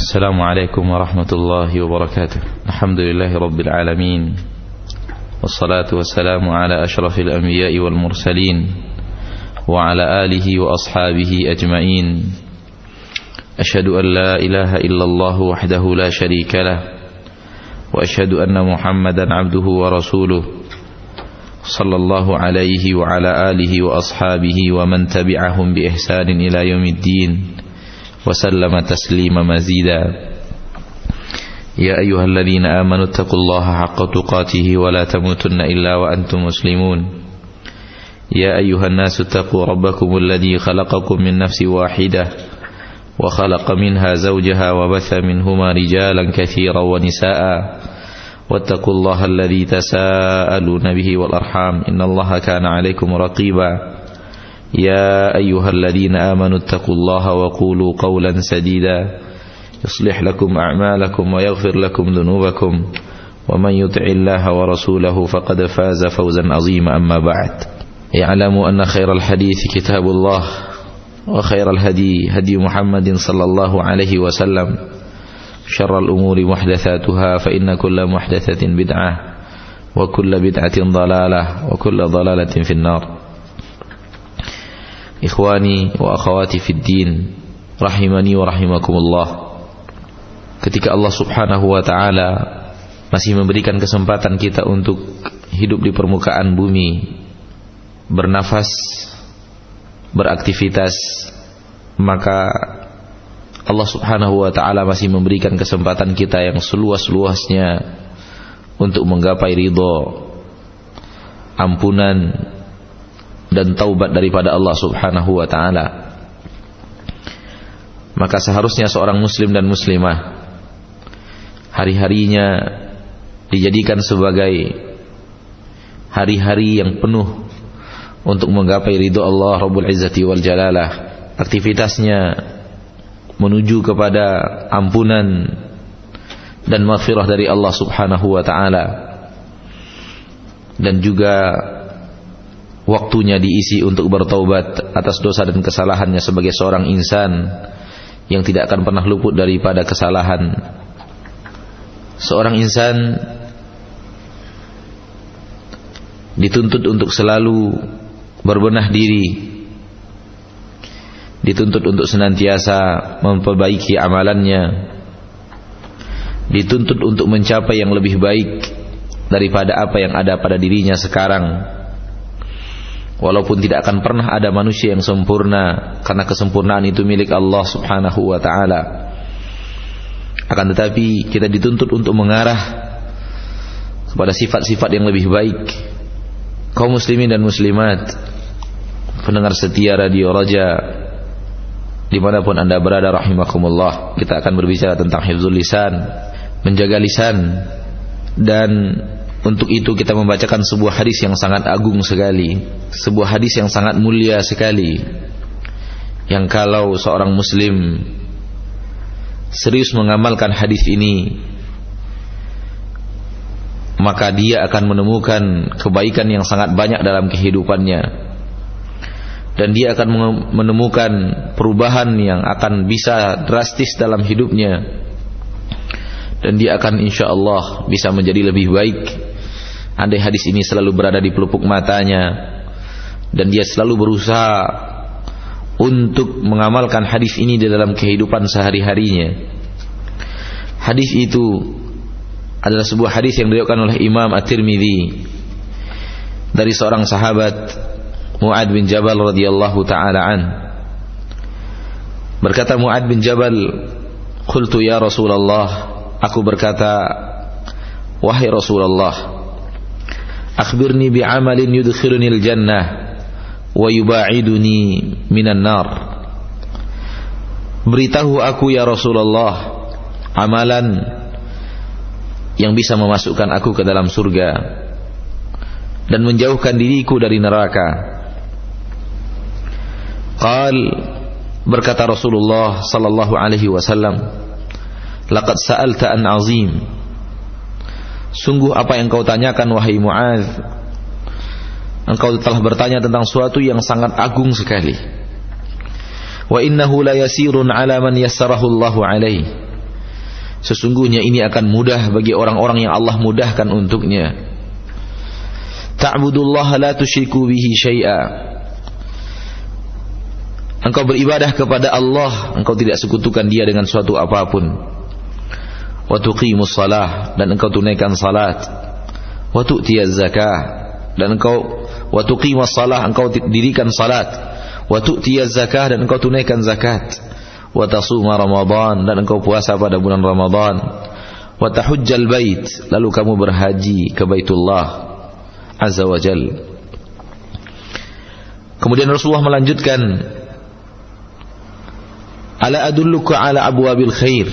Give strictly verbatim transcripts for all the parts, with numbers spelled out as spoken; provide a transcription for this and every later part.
Assalamualaikum warahmatullahi wabarakatuh. Alhamdulillahi rabbil alamin. Wassalatu wassalamu ala ashrafil anbiya'i wal mursalin wa ala alihi wa ashabihi ajma'in. Ashhadu an la ilaha illallah wahdahu la sharika lah wa ashhadu anna Muhammadan abduhu wa rasuluh sallallahu alaihi wa ala alihi wa ashabihi wa man tabi'ahum bi ihsanin ila yaumiddin wa sallama taslima mazida. Ya ayyuhalladzina amanu taqullaha haqqa tuqatih wa la tamutunna illa wa antum muslimun. Ya ayyuhan nasu taqu rabbakumul ladzi khalaqakum min nafsin wahidah wa khalaqa minha zawjaha wa batha minhuma rijalan katsiran wa nisaa'a wattaqullaha alladzi tasaaluna bihi wal arham innallaha kana 'alaikum raqiba. يا أيها الذين آمنوا اتقوا الله وقولوا قولا سديدا يصلح لكم أعمالكم ويغفر لكم ذنوبكم ومن يطع الله ورسوله فقد فاز فوزا عظيما. أما بعد يعلم أن خير الحديث كتاب الله وخير الهدي هدي محمد صلى الله عليه وسلم شر الأمور محدثاتها فإن كل محدثة بدعة وكل بدعة ضلالة وكل ضلالة في النار. Ikhwani wa akhawati fid din, rahimani wa rahimakumullah. Ketika Allah Subhanahu wa taala masih memberikan kesempatan kita untuk hidup di permukaan bumi, bernafas, beraktivitas, maka Allah Subhanahu wa taala masih memberikan kesempatan kita yang seluas-luasnya untuk menggapai ridha, ampunan dan taubat daripada Allah Subhanahu wa taala. Maka seharusnya seorang muslim dan muslimah hari-harinya dijadikan sebagai hari-hari yang penuh untuk menggapai ridha Allah Rabbul Izzati wal Jalalah. Aktivitasnya menuju kepada ampunan dan maghfirah dari Allah Subhanahu wa taala, dan juga waktunya diisi untuk bertaubat atas dosa dan kesalahannya sebagai seorang insan yang tidak akan pernah luput daripada kesalahan. Seorang insan dituntut untuk selalu berbenah diri, dituntut untuk senantiasa memperbaiki amalannya, dituntut untuk mencapai yang lebih baik daripada apa yang ada pada dirinya sekarang. Walaupun tidak akan pernah ada manusia yang sempurna, karena kesempurnaan itu milik Allah Subhanahu wa ta'ala. Akan tetapi kita dituntut untuk mengarah kepada sifat-sifat yang lebih baik. Kaum muslimin dan muslimat, pendengar setia Radio Raja dimanapun anda berada, rahimakumullah, kita akan berbicara tentang hifzul lisan, menjaga lisan. Dan untuk itu kita membacakan sebuah hadis yang sangat agung sekali, sebuah hadis yang sangat mulia sekali, yang kalau seorang muslim serius mengamalkan hadis ini, maka dia akan menemukan kebaikan yang sangat banyak dalam kehidupannya, dan dia akan menemukan perubahan yang akan bisa drastis dalam hidupnya, dan dia akan insyaallah bisa menjadi lebih baik andai hadis ini selalu berada di pelupuk matanya, dan dia selalu berusaha untuk mengamalkan hadis ini di dalam kehidupan sehari-harinya. Hadis itu adalah sebuah hadis yang diriwayatkan oleh Imam At-Tirmidzi dari seorang sahabat, Mu'adz bin Jabal radhiyallahu taala an. Berkata Mu'adz bin Jabal, "Qultu ya Rasulullah," aku berkata, "Wahai Rasulullah, akhbirni bi'amalin yudkhiluni al-jannah wa yuba'iduni minan nar." Beritahu aku ya Rasulullah amalan yang bisa memasukkan aku ke dalam surga dan menjauhkan diriku dari neraka. Qal, berkata Rasulullah sallallahu alaihi wasallam, "Laqad sa'alta an 'azim." Sungguh apa yang kau tanyakan wahai Mu'adz, engkau telah bertanya tentang suatu yang sangat agung sekali. Wa innahu la yasirun ala man yassarahu Allahu alaihi. Sesungguhnya ini akan mudah bagi orang-orang yang Allah mudahkan untuknya. Ta'budullaha la tusyriku bihi syai'a. Engkau beribadah kepada Allah, engkau tidak sekutukan Dia dengan suatu apapun. Wa tuqimus shalah, dan engkau tunaikan salat. Wa tu'tiyaz zakah, dan engkau wa tuqimus shalah, engkau dirikan salat. Wa tu'tiyaz zakah, dan engkau tunaikan zakat. Wa tasuma Ramadan, dan engkau puasa pada bulan Ramadan. Wa tahujjal bait, lalu kamu berhaji ke Baitullah Azza wa Jal. Kemudian Rasulullah melanjutkan, ala adulluka ala abwabil khair.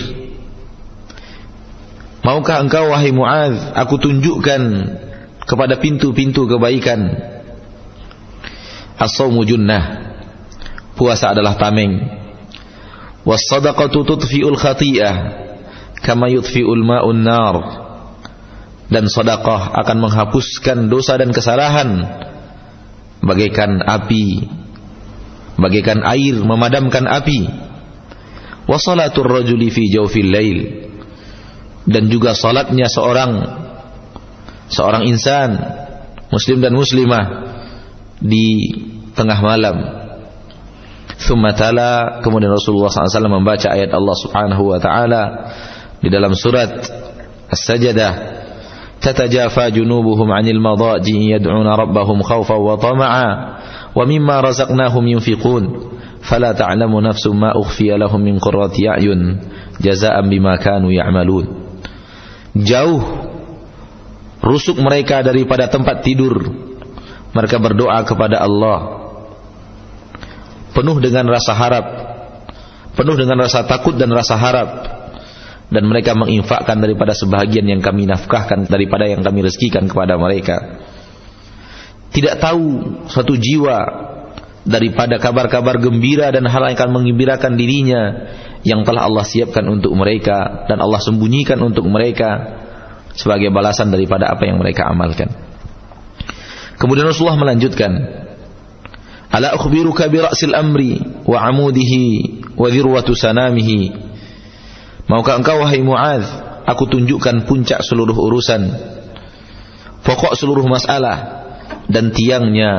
Maukah engkau wahai Muadz, aku tunjukkan kepada pintu-pintu kebaikan. As-shaumu junnah, puasa adalah tameng. Was-shadaqatu tudfi'ul khati'ah kama yudfi'ul ma'un nar. Dan sedekah akan menghapuskan dosa dan kesalahan bagaikan api, bagaikan air memadamkan api. Wa salatur rajuli fi jawfil lail, dan juga salatnya seorang seorang insan muslim dan muslimah di tengah malam. Thumma tala, kemudian Rasulullah sallallahu alaihi wasallam membaca ayat Allah Subhanahu wa taala di dalam surat As-Sajdah, tatajafa junubuhum 'anil madaji yad'una rabbahum khawfan wa tama'a wa mimma razaqnahum yunfiqun fala ta'lamu nafsum ma ukhfiya lahum min qurrati a'yun jazaa'an bima kanu ya'malun. Jauh rusuk mereka daripada tempat tidur, mereka berdoa kepada Allah penuh dengan rasa harap, penuh dengan rasa takut dan rasa harap, dan mereka menginfakkan daripada sebahagian yang kami nafkahkan, daripada yang kami rezekikan kepada mereka. Tidak tahu suatu jiwa daripada kabar-kabar gembira dan hal yang akan menggembirakan dirinya yang telah Allah siapkan untuk mereka dan Allah sembunyikan untuk mereka sebagai balasan daripada apa yang mereka amalkan. Kemudian Rasulullah melanjutkan, ala akhbiruka bi ra'sil amri wa 'amudihi wa dhirwatu sanamihi. Maukah engkau wahai Muadz, aku tunjukkan puncak seluruh urusan, pokok seluruh masalah, dan tiangnya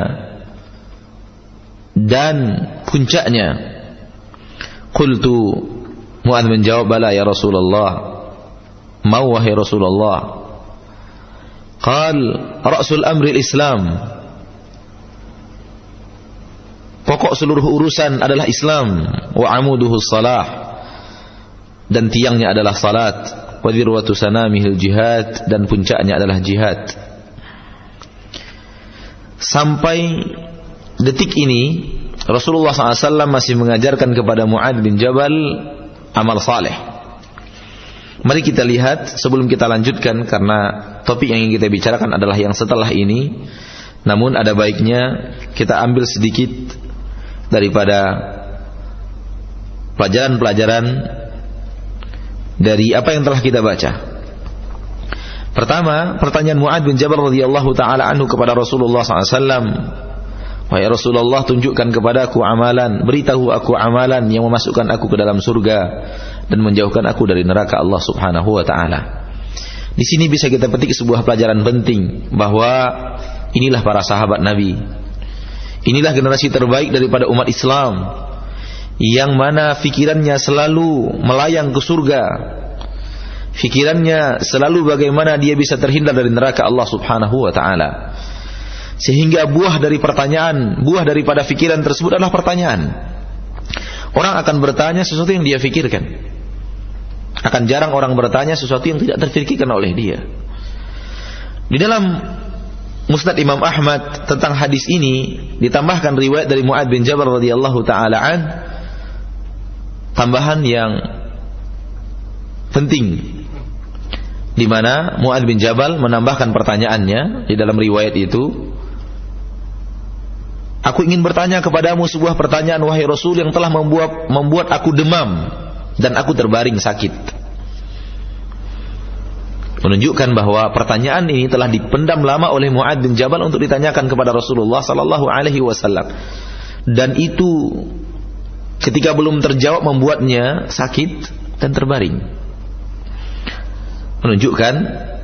dan puncaknya. Qultu, Muadz menjawab, bala ya Rasulullah, mau wahai Rasulullah. Qal ra'sul amri al-Islam, pokok seluruh urusan adalah Islam. Wa amuduhu salah, dan tiangnya adalah salat. Wa dhirwatu sanamihil jihad, dan puncaknya adalah jihad. Sampai detik ini Rasulullah shallallahu alaihi wasallam masih mengajarkan kepada Muadz bin Jabal amal saleh. Mari kita lihat sebelum kita lanjutkan, karena topik yang ingin kita bicarakan adalah yang setelah ini. Namun ada baiknya kita ambil sedikit daripada pelajaran-pelajaran dari apa yang telah kita baca. Pertama, pertanyaan Muadz bin Jabal radhiyallahu taala anhu kepada Rasulullah shallallahu alaihi wasallam, wahai Rasulullah, tunjukkan kepadaku amalan, beritahu aku amalan yang memasukkan aku ke dalam surga dan menjauhkan aku dari neraka Allah Subhanahu wa taala. Di sini bisa kita petik sebuah pelajaran penting, bahwa inilah para sahabat Nabi. Inilah generasi terbaik daripada umat Islam, yang mana fikirannya selalu melayang ke surga. Fikirannya selalu bagaimana dia bisa terhindar dari neraka Allah Subhanahu wa taala. Sehingga buah dari pertanyaan, buah daripada fikiran tersebut adalah pertanyaan. Orang akan bertanya sesuatu yang dia fikirkan. Akan jarang orang bertanya sesuatu yang tidak terfikirkan oleh dia. Di dalam Musnad Imam Ahmad tentang hadis ini ditambahkan riwayat dari Muadz bin Jabal radhiyallahu taala an, tambahan yang penting, di mana Muadz bin Jabal menambahkan pertanyaannya di dalam riwayat itu, aku ingin bertanya kepadamu sebuah pertanyaan wahai Rasul yang telah membuat membuat aku demam dan aku terbaring sakit. Menunjukkan bahwa pertanyaan ini telah dipendam lama oleh Muadz bin Jabal untuk ditanyakan kepada Rasulullah sallallahu alaihi wasallam. Dan itu ketika belum terjawab membuatnya sakit dan terbaring. menunjukkan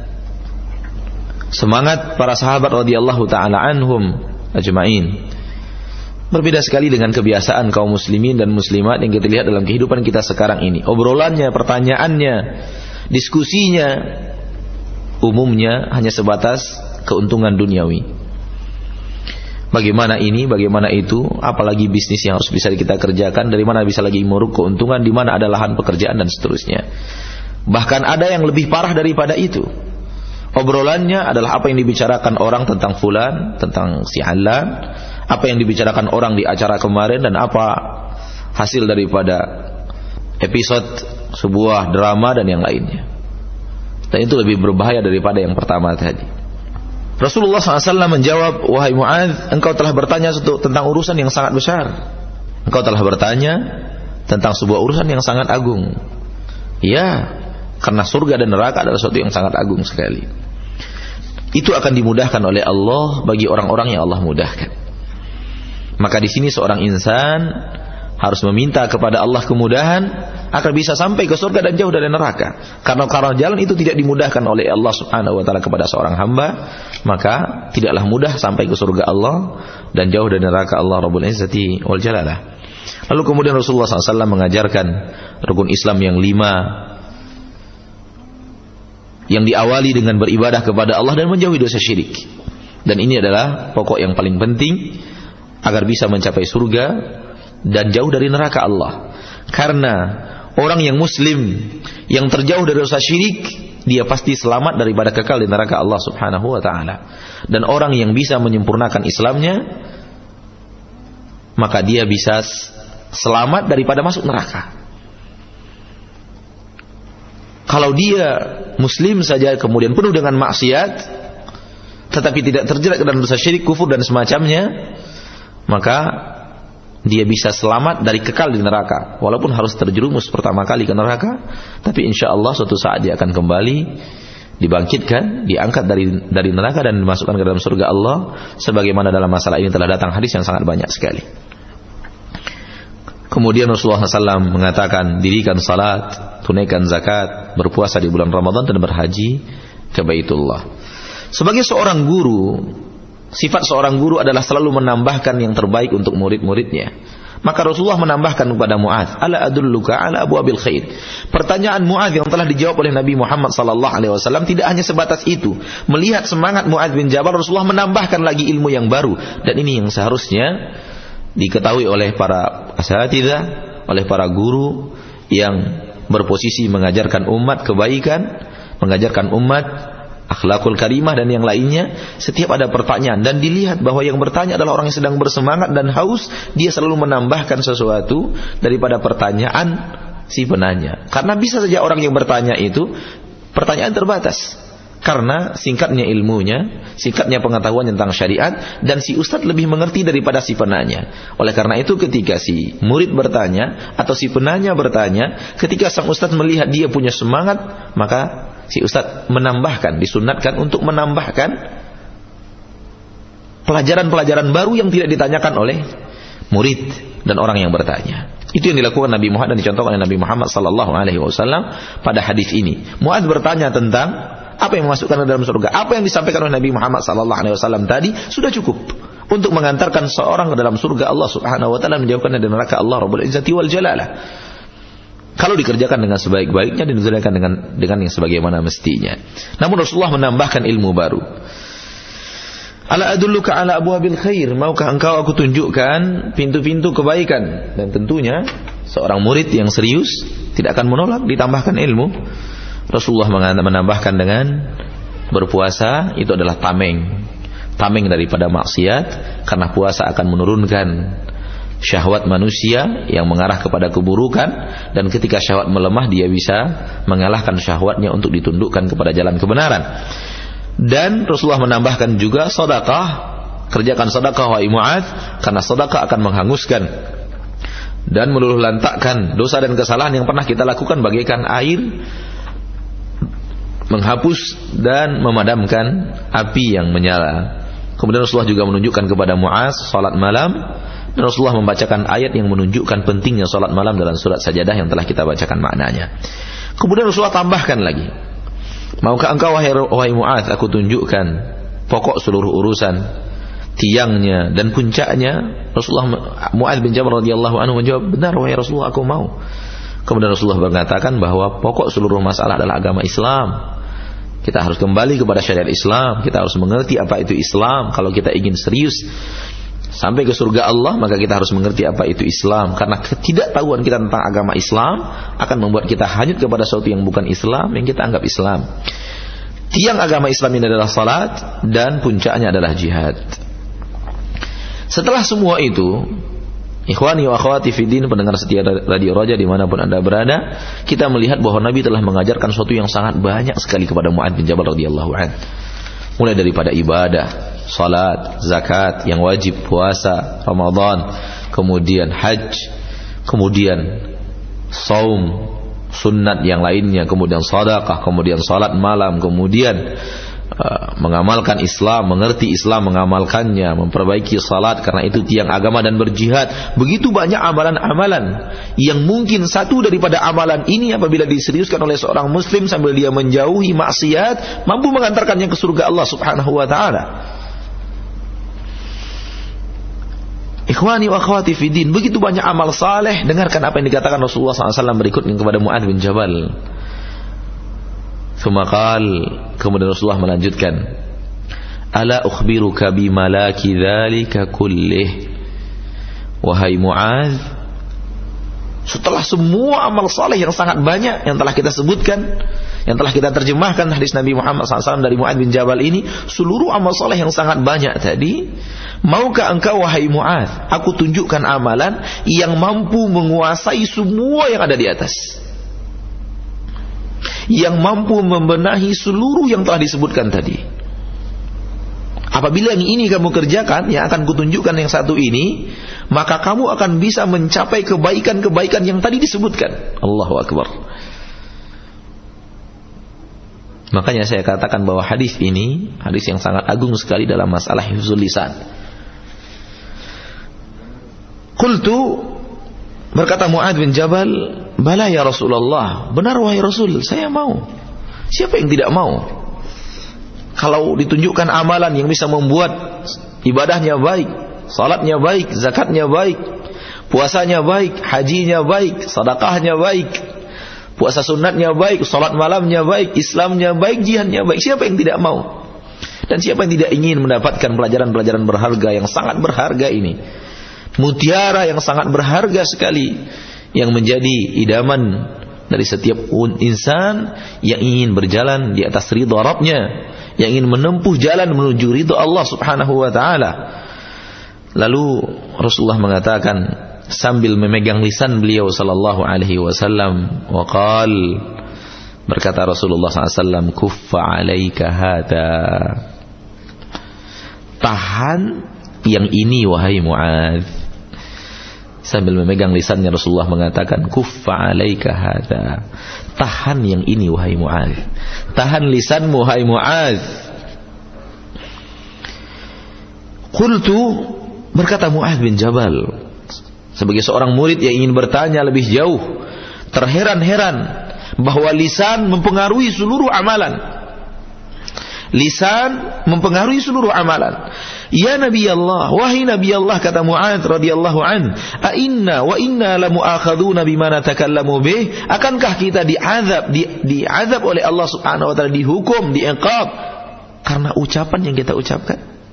semangat para sahabat radhiyallahu taala anhum ajma'in. Berbeda sekali dengan kebiasaan kaum muslimin dan muslimat yang kita lihat dalam kehidupan kita sekarang ini. Obrolannya, pertanyaannya, diskusinya umumnya hanya sebatas keuntungan duniawi. Bagaimana ini, bagaimana itu, apalagi bisnis yang harus bisa kita kerjakan, dari mana bisa lagi meruk keuntungan, di mana ada lahan pekerjaan dan seterusnya. Bahkan ada yang lebih parah daripada itu. Obrolannya adalah apa yang dibicarakan orang tentang fulan, tentang si Alan, apa yang dibicarakan orang di acara kemarin, dan apa hasil daripada episode sebuah drama dan yang lainnya. Dan itu lebih berbahaya daripada yang pertama tadi. Rasulullah shallallahu alaihi wasallam menjawab, wahai Mu'adz, engkau telah bertanya tentang urusan yang sangat besar. Engkau telah bertanya tentang sebuah urusan yang sangat agung. Ya, karena surga dan neraka adalah sesuatu yang sangat agung sekali. Itu akan dimudahkan oleh Allah bagi orang-orang yang Allah mudahkan. Maka di sini seorang insan harus meminta kepada Allah kemudahan agar bisa sampai ke surga dan jauh dari neraka. Karena karena jalan itu tidak dimudahkan oleh Allah Subhanahu wa taala kepada seorang hamba, maka tidaklah mudah sampai ke surga Allah dan jauh dari neraka Allah Rabbul Izzati wal Jalalah. Lalu kemudian Rasulullah shallallahu alaihi wasallam mengajarkan rukun Islam yang lima, yang diawali dengan beribadah kepada Allah dan menjauhi dosa syirik. Dan ini adalah pokok yang paling penting agar bisa mencapai surga dan jauh dari neraka Allah. Karena orang yang muslim yang terjauh dari dosa syirik, dia pasti selamat daripada kekal di neraka Allah Subhanahu wa taala. Dan orang yang bisa menyempurnakan Islamnya, maka dia bisa selamat daripada masuk neraka. Kalau dia muslim saja kemudian penuh dengan maksiat, tetapi tidak terjerat ke dalam dosa syirik, kufur dan semacamnya, maka dia bisa selamat dari kekal di neraka. Walaupun harus terjerumus pertama kali ke neraka, tapi insya Allah suatu saat dia akan kembali dibangkitkan, diangkat dari dari neraka dan dimasukkan ke dalam surga Allah. Sebagaimana dalam masalah ini telah datang hadis yang sangat banyak sekali. Kemudian Rasulullah shallallahu alaihi wasallam mengatakan, dirikan salat, tunaikan zakat, berpuasa di bulan Ramadan dan berhaji ke Baitullah. Sebagai seorang guru, sifat seorang guru adalah selalu menambahkan yang terbaik untuk murid-muridnya. Maka Rasulullah menambahkan kepada Mu'adz, ala adulluka ala abwabil khair. Pertanyaan Mu'adz yang telah dijawab oleh Nabi Muhammad sallallahu alaihi wasallam tidak hanya sebatas itu. Melihat semangat Mu'adz bin Jabal, Rasulullah menambahkan lagi ilmu yang baru. Dan ini yang seharusnya diketahui oleh para asatidzah, oleh para guru yang berposisi mengajarkan umat kebaikan, mengajarkan umat akhlakul karimah dan yang lainnya. Setiap ada pertanyaan dan dilihat bahwa yang bertanya adalah orang yang sedang bersemangat dan haus, dia selalu menambahkan sesuatu daripada pertanyaan si penanya. Karena bisa saja orang yang bertanya itu pertanyaan terbatas, karena singkatnya ilmunya, singkatnya pengetahuan tentang syariat, dan si ustadz lebih mengerti daripada si penanya. Oleh karena itu ketika si murid bertanya atau si penanya bertanya, ketika sang ustadz melihat dia punya semangat, maka si ustadz menambahkan, disunatkan untuk menambahkan pelajaran-pelajaran baru yang tidak ditanyakan oleh murid dan orang yang bertanya. Itu yang dilakukan Nabi Muhammad dan dicontohkan oleh Nabi Muhammad sallallahu alaihi wasallam pada hadis ini. Mu'adz bertanya tentang apa yang memasukkan ke dalam surga. Apa yang disampaikan oleh Nabi Muhammad sallallahu alaihi wasallam tadi sudah cukup untuk mengantarkan seorang ke dalam surga Allah Subhanahu wa taala, menjauhkan dari neraka Allah Rabbul Izzati wal Jalalah. Kalau dikerjakan dengan sebaik-baiknya dan dikerjakan dengan dengan yang sebagaimana mestinya. Namun Rasulullah menambahkan ilmu baru. Ala adulluka ala abwabil khair, maukah engkau aku tunjukkan pintu-pintu kebaikan? Dan tentunya seorang murid yang serius tidak akan menolak ditambahkan ilmu. Rasulullah menambahkan dengan berpuasa itu adalah tameng, tameng daripada maksiat, karena puasa akan menurunkan syahwat manusia yang mengarah kepada keburukan, dan ketika syahwat melemah dia bisa mengalahkan syahwatnya untuk ditundukkan kepada jalan kebenaran. Dan Rasulullah menambahkan juga sedekah, kerjakan sedekah wahai Mu'adz, karena sedekah akan menghanguskan dan meluluh lantakkan dosa dan kesalahan yang pernah kita lakukan bagaikan air, menghapus dan memadamkan api yang menyala. Kemudian Rasulullah juga menunjukkan kepada Mu'adz salat malam, dan Rasulullah membacakan ayat yang menunjukkan pentingnya salat malam dalam surat Sajadah yang telah kita bacakan maknanya. Kemudian Rasulullah tambahkan lagi, Maukah engkau wahai, wahai Mu'adz, aku tunjukkan pokok seluruh urusan, tiangnya dan puncaknya? Rasulullah, Mu'adz bin Jabal radhiyallahu anhu menjawab, benar wahai Rasulullah, aku mau. Kemudian Rasulullah mengatakan bahwa pokok seluruh masalah adalah agama Islam. Kita harus kembali kepada syariat Islam. Kita harus mengerti apa itu Islam. Kalau kita ingin serius sampai ke surga Allah, maka kita harus mengerti apa itu Islam. Karena ketidaktahuan kita tentang agama Islam akan membuat kita hanyut kepada sesuatu yang bukan Islam, yang kita anggap Islam. Tiang agama Islam ini adalah salat, dan puncaknya adalah jihad. Setelah semua itu, ikhwani wa akhwati fiddin, pendengar setia Radio Raja dimanapun anda berada, kita melihat bahwa Nabi telah mengajarkan sesuatu yang sangat banyak sekali kepada Mu'adz bin Jabal radhiyallahu anhu. Mulai daripada ibadah, salat, zakat yang wajib, puasa, Ramadan, kemudian haji, kemudian saum, sunat yang lainnya, kemudian sedekah, kemudian salat malam, kemudian uh, mengamalkan Islam, mengerti Islam, mengamalkannya, memperbaiki salat karena itu tiang agama, dan berjihad. Begitu banyak amalan-amalan yang mungkin satu daripada amalan ini apabila diseriuskan oleh seorang muslim sambil dia menjauhi maksiat, mampu mengantarkannya ke surga Allah Subhanahu wa taala. Ikhwani wa akhwati fiddin, begitu banyak amal saleh. Dengarkan apa yang dikatakan Rasulullah shallallahu alaihi wasallam berikutnya kepada Mu'adz bin Jabal. Tsumaqal, kemudian Rasulullah melanjutkan, ala ukhbiruka bimalaki dzalika kullih. Wahai Mu'adz, setelah semua amal saleh yang sangat banyak yang telah kita sebutkan, yang telah kita terjemahkan hadis Nabi Muhammad shallallahu alaihi wasallam dari Mu'adz bin Jabal ini, seluruh amal saleh yang sangat banyak tadi, maukah engkau wahai Mu'adz, aku tunjukkan amalan yang mampu menguasai semua yang ada di atas, yang mampu membenahi seluruh yang telah disebutkan tadi. Apabila yang ini kamu kerjakan, yang akan kutunjukkan yang satu ini, maka kamu akan bisa mencapai kebaikan-kebaikan yang tadi disebutkan. Allahu Akbar. Makanya saya katakan bahwa hadis ini hadis yang sangat agung sekali dalam masalah hifzul lisan. Qultu, berkata Mu'adz bin Jabal, bala ya Rasulullah, benar wahai Rasul, saya mau. Siapa yang tidak mau? Kalau ditunjukkan amalan yang bisa membuat ibadahnya baik, salatnya baik, zakatnya baik, puasanya baik, hajinya baik, sedekahnya baik, puasa sunatnya baik, salat malamnya baik, Islamnya baik, jihadnya baik, siapa yang tidak mau? Dan siapa yang tidak ingin mendapatkan pelajaran-pelajaran berharga yang sangat berharga ini? Mutiara yang sangat berharga sekali, yang menjadi idaman dari setiap insan yang ingin berjalan di atas ridha Rabbnya, yang ingin menempuh jalan menuju ridha Allah Subhanahu wa taala. Lalu Rasulullah mengatakan sambil memegang lisan beliau sallallahu alaihi wasallam, waqal, berkata Rasulullah sallallahu alaihi wasallam, kuffa alaika hada, tahan yang ini wahai Mu'adz. Sambil memegang lisannya Rasulullah mengatakan, kuffa alaika hada, tahan yang ini wahai Mu'adz, tahan lisanmu wahai Mu'adz. Qultu, berkata Mu'adz bin Jabal sebagai seorang murid yang ingin bertanya lebih jauh, terheran-heran bahwa lisan mempengaruhi seluruh amalan. Lisan mempengaruhi seluruh amalan. Ya Nabi Allah, wahai Nabi Allah, kata Mu'adz radhiyallahu an, a inna wa inna la mu'akhaduna bima natakallamu bih, akankah kita diazab di, diazab oleh Allah Subhanahu wa taala, dihukum, diiqab karena ucapan yang kita ucapkan?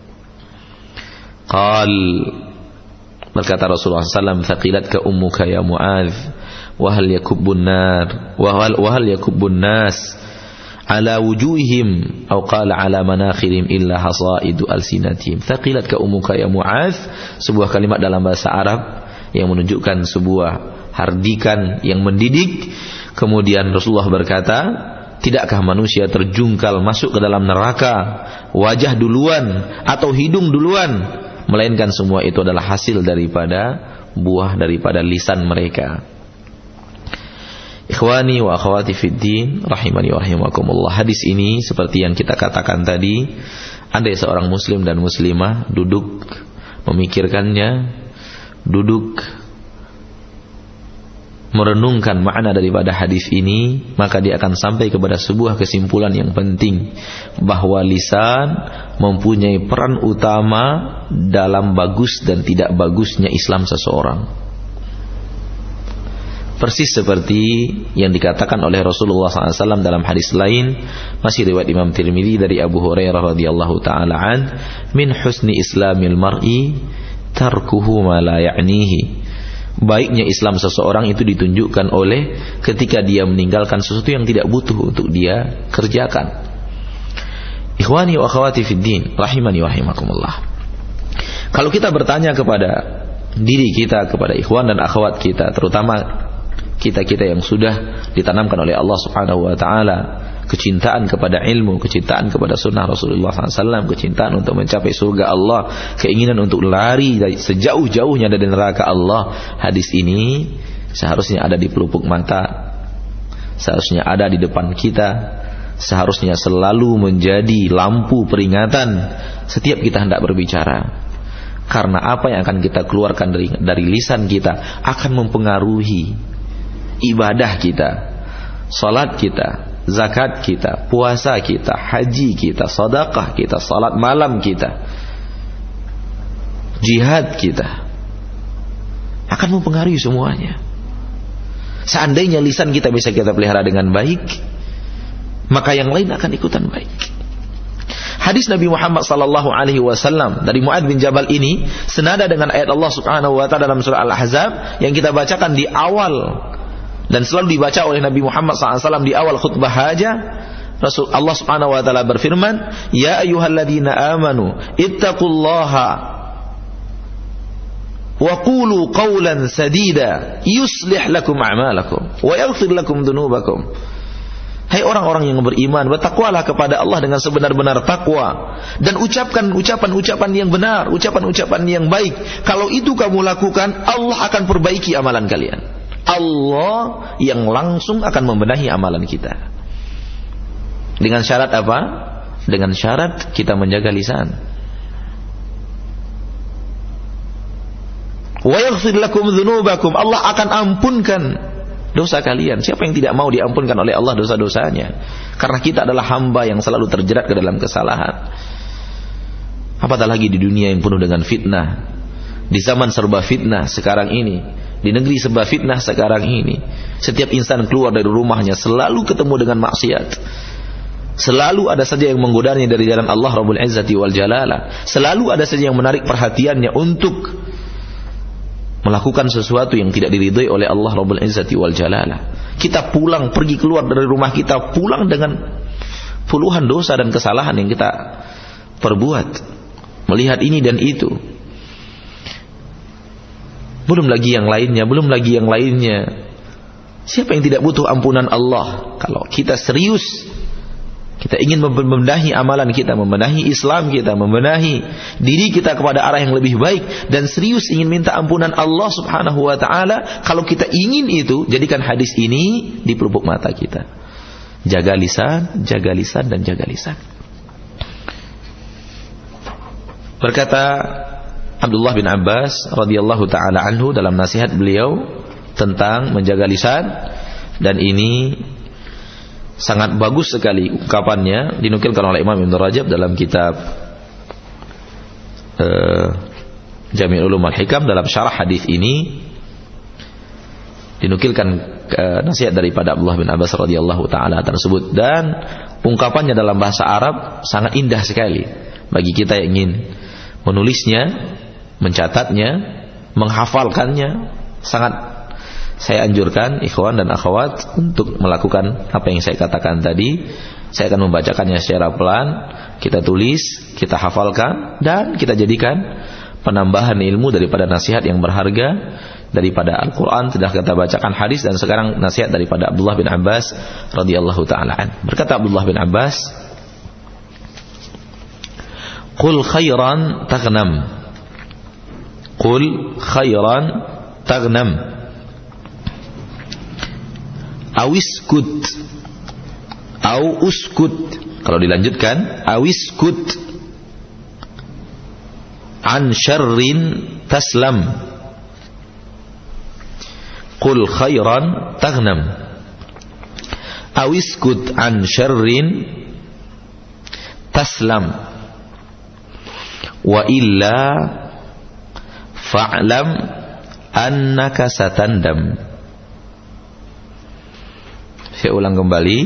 Qal, berkata Rasulullah sallallahu alaihi wasallam, thaqilatka ummuka ya Mu'adz, wa hal yakubbun nar wa hal wa hal yakubbun nas ala wujuhihim atau qala ala manakhirihim illa hasaidu alsinatihim. Thaqilatka ummuka ya Mu'adz, sebuah kalimat dalam bahasa Arab yang menunjukkan sebuah hardikan yang mendidik. Kemudian Rasulullah berkata, tidakkah manusia terjungkal masuk ke dalam neraka wajah duluan atau hidung duluan, melainkan semua itu adalah hasil daripada buah daripada lisan mereka. Ikhwani wa akhwati fiddin, rahimani wa rahimakumullah. Hadis ini seperti yang kita katakan tadi, andai seorang muslim dan muslimah duduk memikirkannya, duduk merenungkan makna daripada hadis ini, maka dia akan sampai kepada sebuah kesimpulan yang penting, bahwa lisan mempunyai peran utama dalam bagus dan tidak bagusnya Islam seseorang. Persis seperti yang dikatakan oleh Rasulullah shallallahu alaihi wasallam dalam hadis lain, masih riwayat Imam Tirmidzi dari Abu Hurairah radhiyallahu taala an, min husni islamil mar'i tarkuhu ma la ya'nihi. Baiknya Islam seseorang itu ditunjukkan oleh ketika dia meninggalkan sesuatu yang tidak butuh untuk dia kerjakan. Ikhwani wa akhwati fid din, rahimani wa rahimakumullah. Kalau kita bertanya kepada diri kita, kepada ikhwan dan akhwat kita, terutama kita-kita yang sudah ditanamkan oleh Allah Subhanahu wa taala kecintaan kepada ilmu, kecintaan kepada sunnah Rasulullah shallallahu alaihi wasallam, kecintaan untuk mencapai surga Allah, keinginan untuk lari sejauh-jauhnya dari neraka Allah. Hadis ini seharusnya ada di pelupuk mata, seharusnya ada di depan kita, seharusnya selalu menjadi lampu peringatan setiap kita hendak berbicara. Karena apa yang akan kita keluarkan dari, dari lisan kita akan mempengaruhi ibadah kita, salat kita, zakat kita, puasa kita, haji kita, sedekah kita, salat malam kita, jihad kita, akan mempengaruhi semuanya. Seandainya lisan kita bisa kita pelihara dengan baik, maka yang lain akan ikutan baik. Hadis Nabi Muhammad sallallahu alaihi wasallam dari Mu'adz bin Jabal ini senada dengan ayat Allah Subhanahu wa taala dalam surah Al-Ahzab yang kita bacakan di awal dan selalu dibaca oleh Nabi Muhammad sallallahu alaihi wasallam di awal khutbah hajah. Rasul Allah Subhanahu wa taala berfirman, "Ya ayyuhalladzina amanu ittaqullaha wa qulu qawlan sadida yuslih lakum a'malakum wa yaghfir lakum dzunubakum." Hai orang-orang yang beriman, bertakwalah kepada Allah dengan sebenar-benar takwa dan ucapkan ucapan-ucapan yang benar, ucapan-ucapan yang baik. Kalau itu kamu lakukan, Allah akan perbaiki amalan kalian. Allah yang langsung akan membenahi amalan kita. Dengan syarat apa? Dengan syarat kita menjaga lisan. Wa yaghfir lakum dzunubakum, Allah akan ampunkan dosa kalian. Siapa yang tidak mau diampunkan oleh Allah dosa-dosanya? Karena kita adalah hamba yang selalu terjerat ke dalam kesalahan. Apatah lagi di dunia yang penuh dengan fitnah, di zaman serba fitnah sekarang ini, di negeri serba fitnah sekarang ini. Setiap insan keluar dari rumahnya selalu ketemu dengan maksiat. Selalu ada saja yang menggodanya dari jalan Allah Rabbul Izzati wal Jalalah. Selalu ada saja yang menarik perhatiannya untuk melakukan sesuatu yang tidak diridhai oleh Allah Rabbul Izzati wal Jalalah. Kita pulang, pergi keluar dari rumah kita, pulang dengan puluhan dosa dan kesalahan yang kita perbuat. Melihat ini dan itu. Belum lagi yang lainnya, belum lagi yang lainnya. Siapa yang tidak butuh ampunan Allah? Kalau kita serius, kita ingin membenahi amalan kita, membenahi Islam kita, membenahi diri kita kepada arah yang lebih baik, dan serius ingin minta ampunan Allah Subhanahu wa ta'ala. Kalau kita ingin itu, jadikan hadis ini di pelupuk mata kita. Jaga lisan, jaga lisan, dan jaga lisan. Berkata Abdullah bin Abbas radhiyallahu ta'ala anhu dalam nasihat beliau tentang menjaga lisan, dan ini sangat bagus sekali ungkapannya, dinukilkan oleh Imam Ibn Rajab dalam kitab uh, Jami' Ulum Al-Hikam. Dalam syarah hadis ini dinukilkan uh, nasihat daripada Abdullah bin Abbas radhiyallahu taala tersebut, dan ungkapannya dalam bahasa Arab sangat indah sekali bagi kita yang ingin menulisnya, mencatatnya, menghafalkannya. Sangat saya anjurkan ikhwan dan akhwat untuk melakukan apa yang saya katakan tadi. Saya akan membacakannya secara pelan, kita tulis, kita hafalkan, dan kita jadikan penambahan ilmu daripada nasihat yang berharga daripada Al-Quran. Sudah kita bacakan hadis, dan sekarang nasihat daripada Abdullah bin Abbas radhiyallahu ta'ala an. Berkata Abdullah bin Abbas, Qul khairan taghnam, Qul khairan taghnam, awiskut, au uskut. Kalau dilanjutkan, awiskut, an syarrin taslam. qul khairan taghnam awiskut an syarrin taslam wa illa fa'lam annaka satandam. Saya ulang kembali.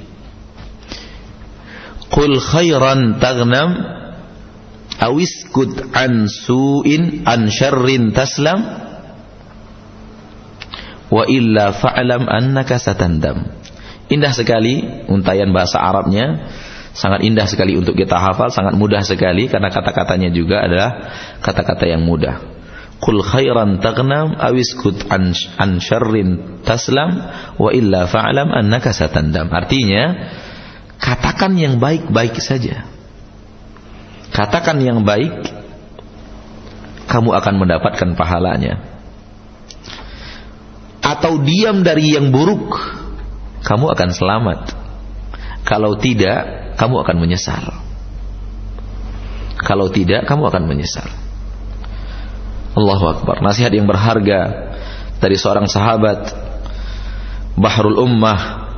Qul khairan taghnam awiskut an su'in an syarrin taslam wa illa fa'lam annaka satandam. Indah sekali untayan bahasa Arabnya, sangat indah sekali untuk kita hafal, sangat mudah sekali karena kata-katanya juga adalah kata-kata yang mudah. Qul khairan taghnam awiskut an, an syarrin taslam wa illa fa'lam annaka satandam. Artinya, katakan yang baik-baik saja. Katakan yang baik, kamu akan mendapatkan pahalanya. Atau diam dari yang buruk, kamu akan selamat. Kalau tidak, kamu akan menyesal. Kalau tidak, kamu akan menyesal. Allahu Akbar. Nasihat yang berharga dari seorang sahabat, Bahrul Ummah,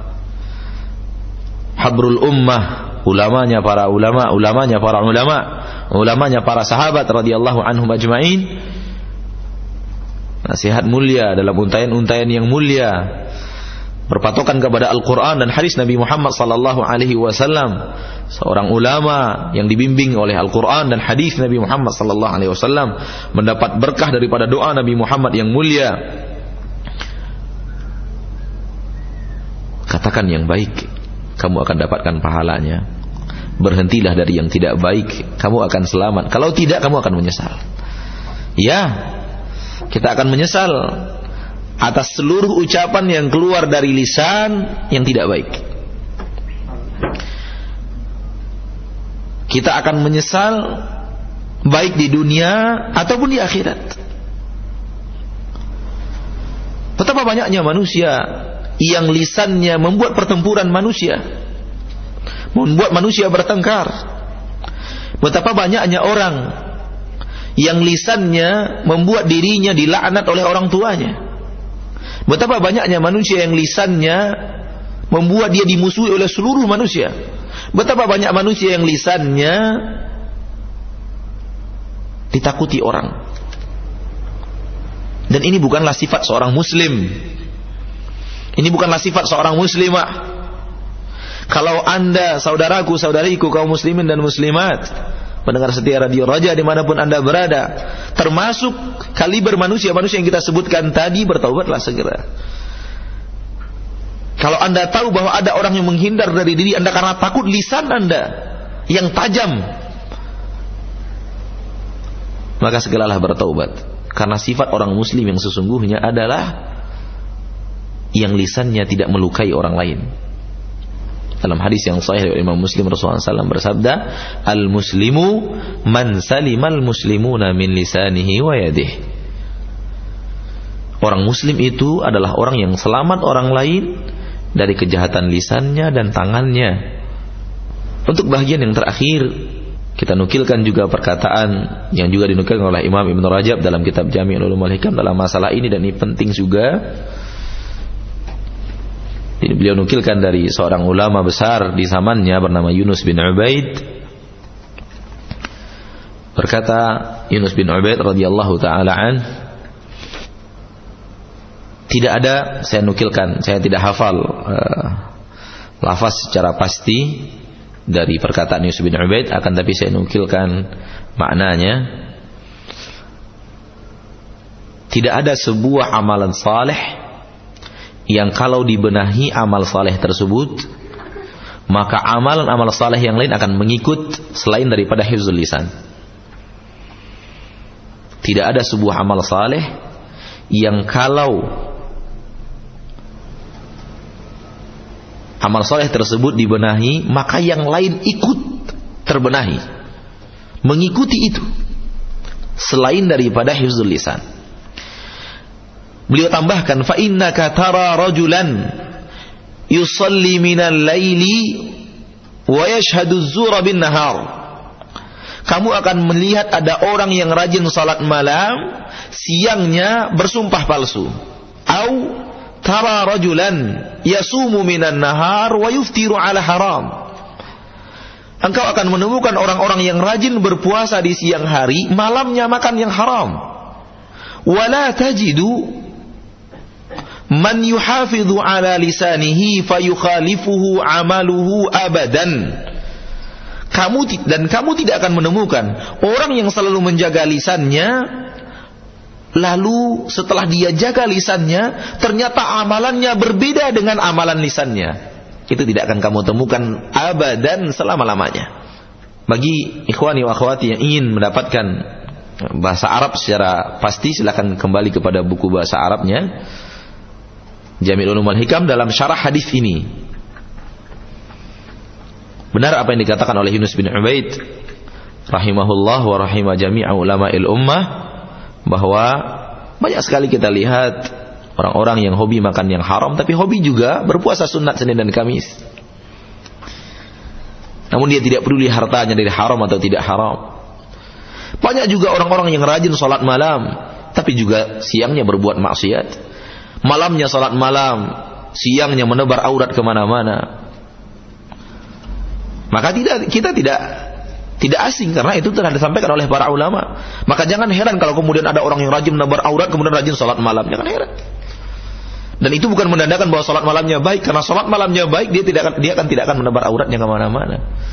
Habrul Ummah, ulamanya para ulama, ulamanya para ulama, ulamanya para sahabat radhiyallahu anhum ajma'in. Nasihat mulia dalam untayan-untayan yang mulia, berpatokan kepada Al-Quran dan hadis Nabi Muhammad sallallahu alaihi wasallam. Seorang ulama yang dibimbing oleh Al-Quran dan hadis Nabi Muhammad sallallahu alaihi wasallam mendapat berkah daripada doa Nabi Muhammad yang mulia. Katakan yang baik, kamu akan dapatkan pahalanya. Berhentilah dari yang tidak baik, kamu akan selamat. Kalau tidak, kamu akan menyesal. Ya, kita akan menyesal atas seluruh ucapan yang keluar dari lisan yang tidak baik. Kita akan menyesal baik di dunia ataupun di akhirat. Betapa banyaknya manusia yang lisannya membuat pertempuran manusia, membuat manusia bertengkar. Betapa banyaknya orang yang lisannya membuat dirinya dilaknat oleh orang tuanya. Betapa banyaknya manusia yang lisannya membuat dia dimusuhi oleh seluruh manusia. Betapa banyak manusia yang lisannya ditakuti orang. Dan ini bukanlah sifat seorang muslim. Ini bukanlah sifat seorang muslimah. Kalau anda, saudaraku, saudariku, kaum muslimin dan muslimat, pendengar setia Radio Raja dimanapun anda berada, termasuk kaliber manusia-manusia yang kita sebutkan tadi, bertaubatlah segera. Kalau anda tahu bahwa ada orang yang menghindar dari diri anda karena takut lisan anda yang tajam, maka segeralah bertaubat. Karena sifat orang muslim yang sesungguhnya adalah yang lisannya tidak melukai orang lain. Dalam hadis yang sahih dari Imam Muslim, Rasulullah shallallahu alaihi wasallam bersabda, Al-muslimu man salimal muslimuna min lisanihi wa yadihi. Orang muslim itu adalah orang yang selamat orang lain dari kejahatan lisannya dan tangannya. Untuk bagian yang terakhir, kita nukilkan juga perkataan yang juga dinukilkan oleh Imam Ibn Rajab dalam kitab Jami' Ulumul Hikam dalam masalah ini, dan ini penting juga. Ini beliau nukilkan dari seorang ulama besar di zamannya bernama Yunus bin Ubaid. Berkata Yunus bin Ubaid radhiyallahu taala an, tidak ada, saya nukilkan, saya tidak hafal uh, lafaz secara pasti dari perkataan Yunus bin Ubaid, akan tapi saya nukilkan maknanya. Tidak ada sebuah amalan saleh yang kalau dibenahi amal saleh tersebut, maka amalan-amal saleh yang lain akan mengikut selain daripada hifzul lisan. Tidak ada sebuah amal saleh yang kalau amal saleh tersebut dibenahi, maka yang lain ikut terbenahi, mengikuti itu selain daripada hifzul lisan. Beliau tambahkan, fa innaka tara rajulan yusalli minal laili wa yashhadu az-zura bin nahar. Kamu akan melihat ada orang yang rajin salat malam, siangnya bersumpah palsu. au tara rajulan yasumu minan nahar wa yuftiru ala haram. Engkau akan menemukan orang-orang yang rajin berpuasa di siang hari, malamnya makan yang haram. Wala tajidu man yuhafidhu ala lisanihi fayukhalifuhu amaluhu abadan. Kamu dan kamu tidak akan menemukan orang yang selalu menjaga lisannya, lalu setelah dia jaga lisannya, ternyata amalannya berbeda dengan amalan lisannya. Itu tidak akan kamu temukan abadan selama-lamanya. Bagi ikhwani wa akhwati yang ingin mendapatkan bahasa Arab secara pasti, silakan kembali kepada buku bahasa Arabnya Jami' Ulumul Hikam dalam syarah hadis ini. Benar apa yang dikatakan oleh Yunus bin Ubaid rahimahullah wa rahimah jami'a ulama'il ummah, bahwa banyak sekali kita lihat orang-orang yang hobi makan yang haram, tapi hobi juga berpuasa sunat Senin dan Kamis. Namun dia tidak peduli hartanya dari haram atau tidak haram. Banyak juga orang-orang yang rajin sholat malam, tapi juga siangnya berbuat maksiat. Malamnya sholat malam, siangnya menebar aurat kemana-mana. Maka tidak, kita tidak tidak asing, karena itu telah disampaikan oleh para ulama. Maka jangan heran kalau kemudian ada orang yang rajin menebar aurat kemudian rajin sholat malam. Jangan heran. Dan itu bukan menandakan bahwa sholat malamnya baik, karena sholat malamnya baik dia tidak akan, dia akan tidak akan menebar auratnya kemana-mana.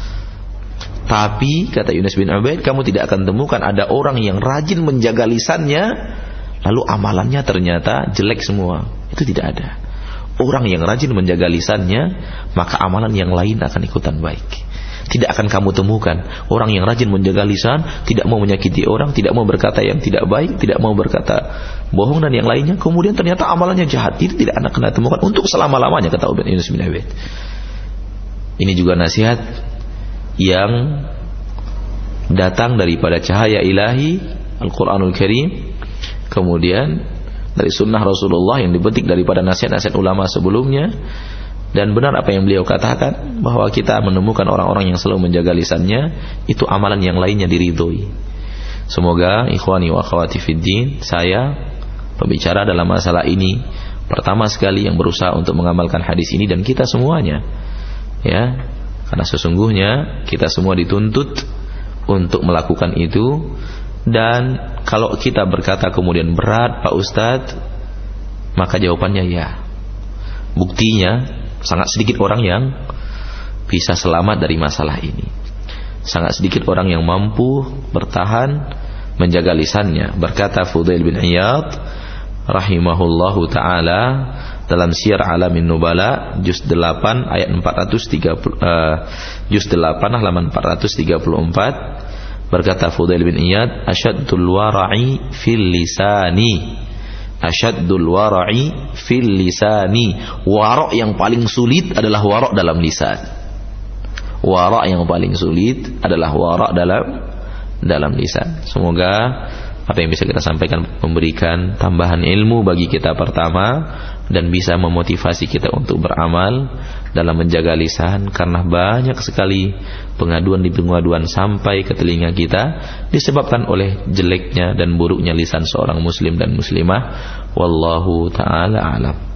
Tapi kata Yunus bin Ubaid, kamu tidak akan temukan ada orang yang rajin menjaga lisannya lalu amalannya ternyata jelek semua. Itu tidak ada. Orang yang rajin menjaga lisannya, maka amalan yang lain akan ikutan baik. Tidak akan kamu temukan orang yang rajin menjaga lisan, tidak mau menyakiti orang, tidak mau berkata yang tidak baik, tidak mau berkata bohong dan yang lainnya, kemudian ternyata amalannya jahat. Itu tidak akan kena temukan untuk selama-lamanya, kata Yunus bin Ubaid. Ini juga nasihat yang datang daripada cahaya ilahi Al-Quranul Karim, kemudian dari sunnah Rasulullah yang dipetik daripada nasihat-nasihat ulama sebelumnya. Dan benar apa yang beliau katakan, bahwa kita menemukan orang-orang yang selalu menjaga lisannya, itu amalan yang lainnya diridhoi. Semoga ikhwani wa akhwati fiddin, saya pembicara dalam masalah ini pertama sekali yang berusaha untuk mengamalkan hadis ini, dan kita semuanya, ya, karena sesungguhnya kita semua dituntut untuk melakukan itu. Dan kalau kita berkata kemudian berat Pak Ustadz, maka jawabannya ya. Buktinya sangat sedikit orang yang bisa selamat dari masalah ini. Sangat sedikit orang yang mampu bertahan menjaga lisannya. Berkata Fudail bin Iyad rahimahullahu ta'ala dalam Syiar Alamin Nubala juz delapan ayat empat ratus tiga puluh, uh, juz delapan halaman empat ratus tiga puluh empat, berkata Fudail bin Iyad, asyaddul wara'i fil lisani, asyaddul wara'i fil lisani. Wara' yang paling sulit adalah wara' dalam lisan. Wara' yang paling sulit adalah wara' dalam dalam lisan. Semoga apa yang bisa kita sampaikan memberikan tambahan ilmu bagi kita pertama, dan bisa memotivasi kita untuk beramal dalam menjaga lisan, karena banyak sekali pengaduan di pengaduan sampai ke telinga kita disebabkan oleh jeleknya dan buruknya lisan seorang muslim dan muslimah. Wallahu ta'ala a'lam.